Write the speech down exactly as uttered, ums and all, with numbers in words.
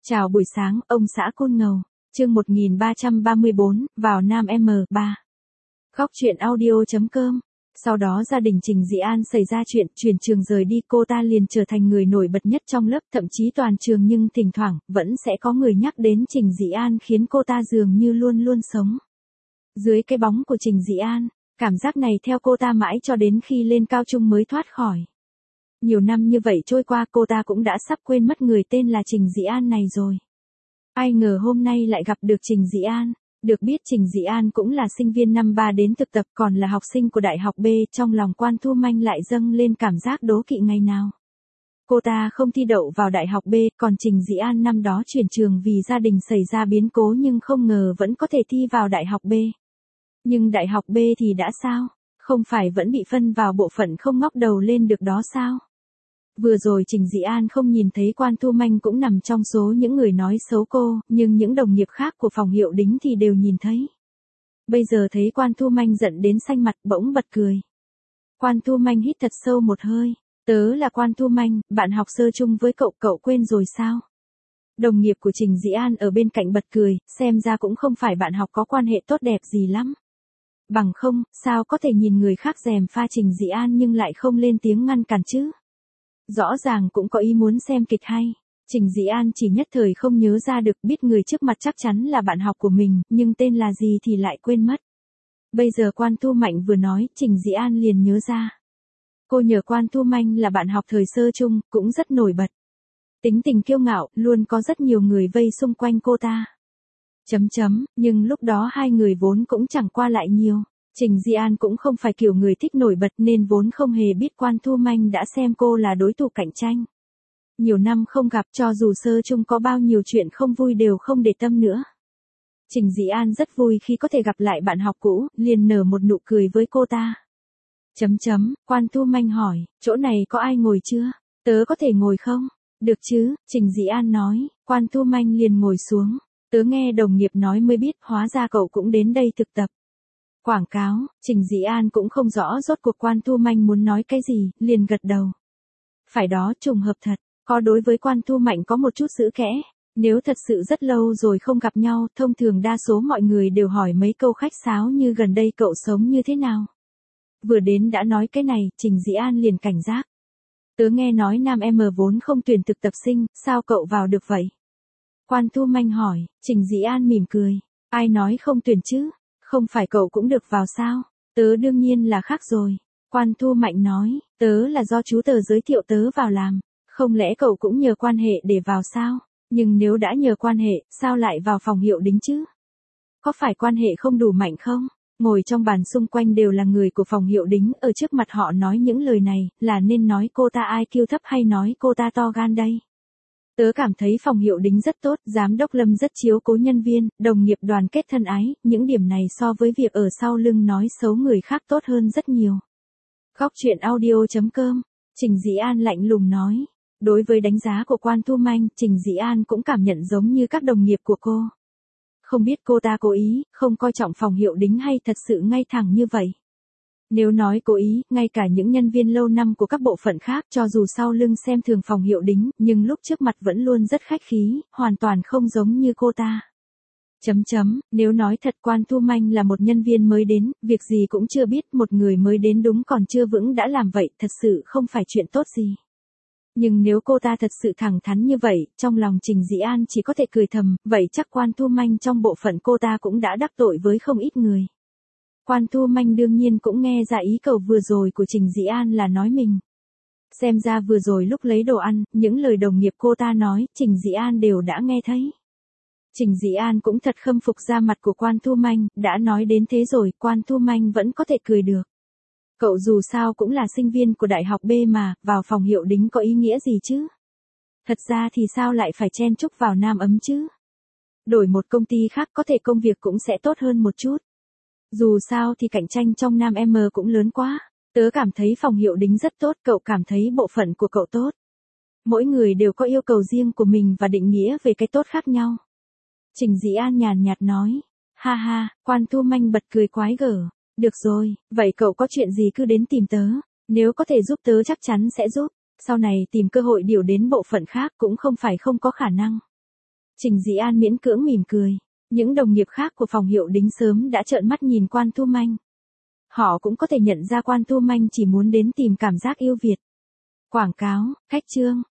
Chào buổi sáng, ông xã Côn Ngầu. Chương một nghìn ba trăm ba mươi bốn, vào Nam M ba. Góc truyện audio chấm com. Sau đó gia đình Trình Dĩ An xảy ra chuyện, chuyển trường rời đi, cô ta liền trở thành người nổi bật nhất trong lớp, thậm chí toàn trường, nhưng thỉnh thoảng vẫn sẽ có người nhắc đến Trình Dĩ An, khiến cô ta dường như luôn luôn sống dưới cái bóng của Trình Dĩ An. Cảm giác này theo cô ta mãi cho đến khi lên cao trung mới thoát khỏi. Nhiều năm như vậy trôi qua, cô ta cũng đã sắp quên mất người tên là Trình Dĩ An này rồi. Ai ngờ hôm nay lại gặp được Trình Dĩ An. Được biết Trình Dĩ An cũng là sinh viên năm ba đến thực tập, còn là học sinh của Đại học B. Trong lòng Quan Thu Manh lại dâng lên cảm giác đố kỵ ngày nào. Cô ta không thi đậu vào Đại học B, còn Trình Dĩ An năm đó chuyển trường vì gia đình xảy ra biến cố, nhưng không ngờ vẫn có thể thi vào Đại học B. Nhưng Đại học B thì đã sao? Không phải vẫn bị phân vào bộ phận không ngóc đầu lên được đó sao? Vừa rồi Trình Dĩ An không nhìn thấy Quan Thu Manh cũng nằm trong số những người nói xấu cô, nhưng những đồng nghiệp khác của phòng hiệu đính thì đều nhìn thấy. Bây giờ thấy Quan Thu Manh giận đến xanh mặt, bỗng bật cười. Quan Thu Manh hít thật sâu một hơi. Tớ là Quan Thu Manh, bạn học sơ chung với cậu, cậu quên rồi sao? Đồng nghiệp của Trình Dĩ An ở bên cạnh bật cười, xem ra cũng không phải bạn học có quan hệ tốt đẹp gì lắm. Bằng không, sao có thể nhìn người khác gièm pha Trình Dĩ An nhưng lại không lên tiếng ngăn cản chứ? Rõ ràng cũng có ý muốn xem kịch hay. Trình Dĩ An chỉ nhất thời không nhớ ra được, biết người trước mặt chắc chắn là bạn học của mình, nhưng tên là gì thì lại quên mất. Bây giờ Quan Thu Mạnh vừa nói, Trình Dĩ An liền nhớ ra. Cô nhờ Quan Thu Manh là bạn học thời sơ chung, cũng rất nổi bật. Tính tình kiêu ngạo, luôn có rất nhiều người vây xung quanh cô ta. Chấm chấm, nhưng lúc đó hai người vốn cũng chẳng qua lại nhiều. Trình Dĩ An cũng không phải kiểu người thích nổi bật nên vốn không hề biết Quan Thu Manh đã xem cô là đối thủ cạnh tranh. Nhiều năm không gặp, cho dù sơ chung có bao nhiêu chuyện không vui đều không để tâm nữa. Trình Dĩ An rất vui khi có thể gặp lại bạn học cũ, liền nở một nụ cười với cô ta. Chấm chấm, Quan Thu Manh hỏi, chỗ này có ai ngồi chưa? Tớ có thể ngồi không? Được chứ, Trình Dĩ An nói. Quan Thu Manh liền ngồi xuống. Tớ nghe đồng nghiệp nói mới biết, hóa ra cậu cũng đến đây thực tập. Quảng cáo. Trình Dĩ An cũng không rõ rốt cuộc Quan Thu Manh muốn nói cái gì, liền gật đầu. Phải đó, trùng hợp thật. Có đối với Quan Thu Mạnh có một chút giữ kẽ. Nếu thật sự rất lâu rồi không gặp nhau, thông thường đa số mọi người đều hỏi mấy câu khách sáo như gần đây cậu sống như thế nào. Vừa đến đã nói cái này, Trình Dĩ An liền cảnh giác. Tớ nghe nói Nam M vốn không tuyển thực tập sinh, sao cậu vào được vậy? Quan Thu Manh hỏi. Trình Dĩ An mỉm cười. Ai nói không tuyển chứ? Không phải cậu cũng được vào sao? Tớ đương nhiên là khác rồi. Quan Thu Mạnh nói. Tớ là do chú tớ giới thiệu tớ vào làm. Không lẽ cậu cũng nhờ quan hệ để vào sao? Nhưng nếu đã nhờ quan hệ, sao lại vào phòng hiệu đính chứ? Có phải quan hệ không đủ mạnh không? Ngồi trong bàn xung quanh đều là người của phòng hiệu đính, ở trước mặt họ nói những lời này, là nên nói cô ta i kiu thấp hay nói cô ta to gan đây? Tớ cảm thấy phòng hiệu đính rất tốt, giám đốc Lâm rất chiếu cố nhân viên, đồng nghiệp đoàn kết thân ái, những điểm này so với việc ở sau lưng nói xấu người khác tốt hơn rất nhiều. Góc truyện audio chấm com. Trình Dĩ An lạnh lùng nói. Đối với đánh giá của Quan Thu Manh, Trình Dĩ An cũng cảm nhận giống như các đồng nghiệp của cô. Không biết cô ta cố ý, không coi trọng phòng hiệu đính hay thật sự ngay thẳng như vậy. Nếu nói cố ý, ngay cả những nhân viên lâu năm của các bộ phận khác, cho dù sau lưng xem thường phòng hiệu đính, nhưng lúc trước mặt vẫn luôn rất khách khí, hoàn toàn không giống như cô ta. Chấm chấm, nếu nói thật Quan Thu Manh là một nhân viên mới đến, việc gì cũng chưa biết, một người mới đến đúng còn chưa vững đã làm vậy, thật sự không phải chuyện tốt gì. Nhưng nếu cô ta thật sự thẳng thắn như vậy, trong lòng Trình Dĩ An chỉ có thể cười thầm, vậy chắc Quan Thu Manh trong bộ phận cô ta cũng đã đắc tội với không ít người. Quan Thu Manh đương nhiên cũng nghe ra ý cầu vừa rồi của Trình Dĩ An là nói mình. Xem ra vừa rồi lúc lấy đồ ăn, những lời đồng nghiệp cô ta nói, Trình Dĩ An đều đã nghe thấy. Trình Dĩ An cũng thật khâm phục da mặt của Quan Thu Manh, đã nói đến thế rồi, Quan Thu Manh vẫn có thể cười được. Cậu dù sao cũng là sinh viên của Đại học B mà, vào phòng hiệu đính có ý nghĩa gì chứ? Thật ra thì sao lại phải chen chúc vào Nam ấm chứ? Đổi một công ty khác có thể công việc cũng sẽ tốt hơn một chút. Dù sao thì cạnh tranh trong Nam M cũng lớn quá. Tớ cảm thấy phòng hiệu đính rất tốt, cậu cảm thấy bộ phận của cậu tốt. Mỗi người đều có yêu cầu riêng của mình và định nghĩa về cái tốt khác nhau. Trình Dĩ An nhàn nhạt nói. Ha ha, Quan Thu Manh bật cười quái gở. Được rồi, vậy cậu có chuyện gì cứ đến tìm tớ. Nếu có thể giúp tớ chắc chắn sẽ giúp. Sau này tìm cơ hội điều đến bộ phận khác cũng không phải không có khả năng. Trình Dĩ An miễn cưỡng mỉm cười. Những đồng nghiệp khác của phòng hiệu đính sớm đã trợn mắt nhìn Quan Tu Manh. Họ cũng có thể nhận ra Quan Tu Manh chỉ muốn đến tìm cảm giác yêu Việt. Quảng cáo, khách trương,